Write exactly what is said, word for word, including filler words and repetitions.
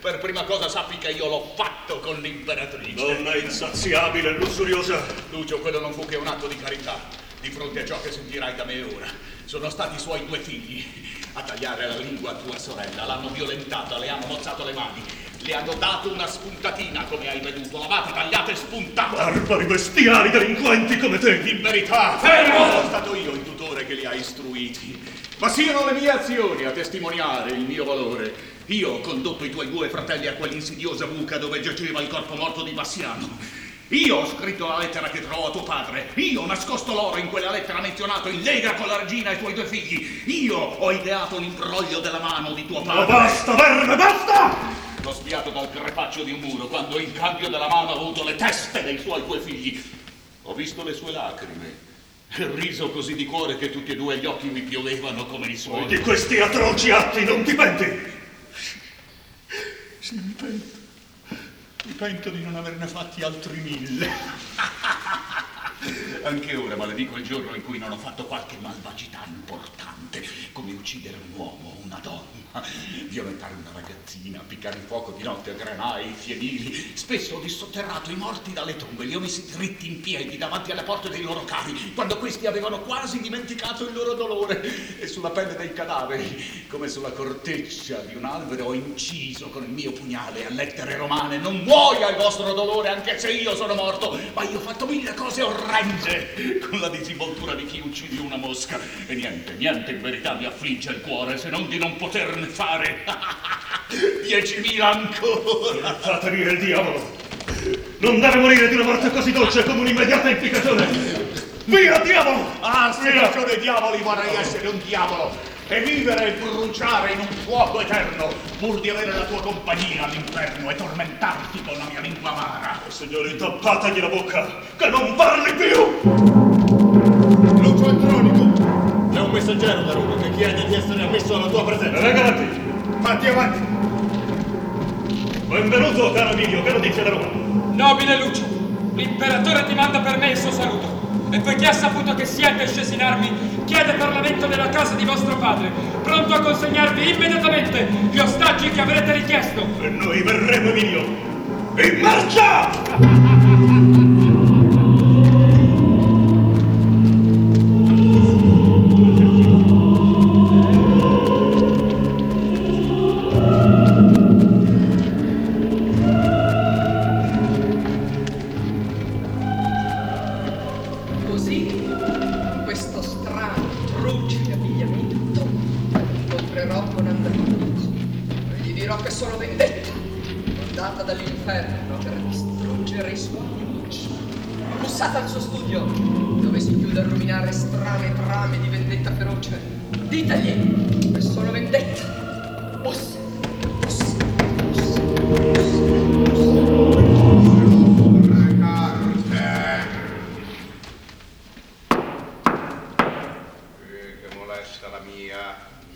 Per prima cosa sappi che io l'ho fatto con l'imperatrice. Donna insaziabile e lussuriosa. Lucio, quello non fu che un atto di carità. Di fronte a ciò che sentirai da me ora, sono stati i suoi due figli a tagliare la lingua a tua sorella. L'hanno violentata, le hanno mozzato le mani, le hanno dato una spuntatina, come hai veduto. L'avate tagliata e spuntata. Barbari, bestiali, delinquenti come te. In verità, fermo! Sono stato io il tutore che li ha istruiti. Ma siano le mie azioni a testimoniare il mio valore. Io ho condotto i tuoi due fratelli a quell'insidiosa buca dove giaceva il corpo morto di Bassiano. Io ho scritto la lettera che trovò a tuo padre. Io ho nascosto l'oro in quella lettera menzionato in lega con la regina e i tuoi due figli. Io ho ideato l'imbroglio della mano di tuo padre. Ma basta, verme, basta! L'ho spiato dal crepaccio di un muro quando in cambio della mano ha avuto le teste dei suoi due figli. Ho visto le sue lacrime, il riso così di cuore che tutti e due gli occhi mi piovevano come i suoi. Di questi atroci atti non ti penti? Sì, mi pento. Mi pento di non averne fatti altri mille. Anche ora maledico il giorno in cui non ho fatto qualche malvagità importante, come uccidere un uomo, una donna, violentare una ragazzina, appiccare il fuoco di notte a granai, fienili. Spesso ho dissotterrato i morti dalle tombe, li ho messi dritti in piedi davanti alle porte dei loro cari, quando questi avevano quasi dimenticato il loro dolore. E sulla pelle dei cadaveri, come sulla corteccia di un albero, ho inciso con il mio pugnale a lettere romane: non muoia il vostro dolore anche se io sono morto. Ma io ho fatto mille cose orrende con la disinvoltura di chi uccide una mosca, e niente, niente in verità mi affligge il cuore se non di non poterne fare diecimila ancora. Fate via il diavolo! Non deve morire di una morte così dolce come un'immediata impiccagione! Via, diavolo! Ah, se io sono dei diavoli vorrei essere un diavolo e vivere e bruciare in un fuoco eterno, pur di avere la tua compagnia all'inferno e tormentarti con la mia lingua amara. Oh, signori, tappategli la bocca, che non parli più! Lucio Andronico, c'è un messaggero da Roma che chiede di essere ammesso alla tua presenza. Ragazzi! Fatti avanti! Benvenuto, caro Emilio, che lo dice da Roma? Nobile Lucio, l'imperatore ti manda per me il suo saluto. E poiché ha saputo che siete scesi in armi, chiede parlamento della casa di vostro padre, pronto a consegnarvi immediatamente gli ostaggi che avrete richiesto. E noi verremo, Emilio. In marcia! Bussate al suo studio, dove si chiude a ruminare strane trame di vendetta feroce. Ditegli, è solo vendetta.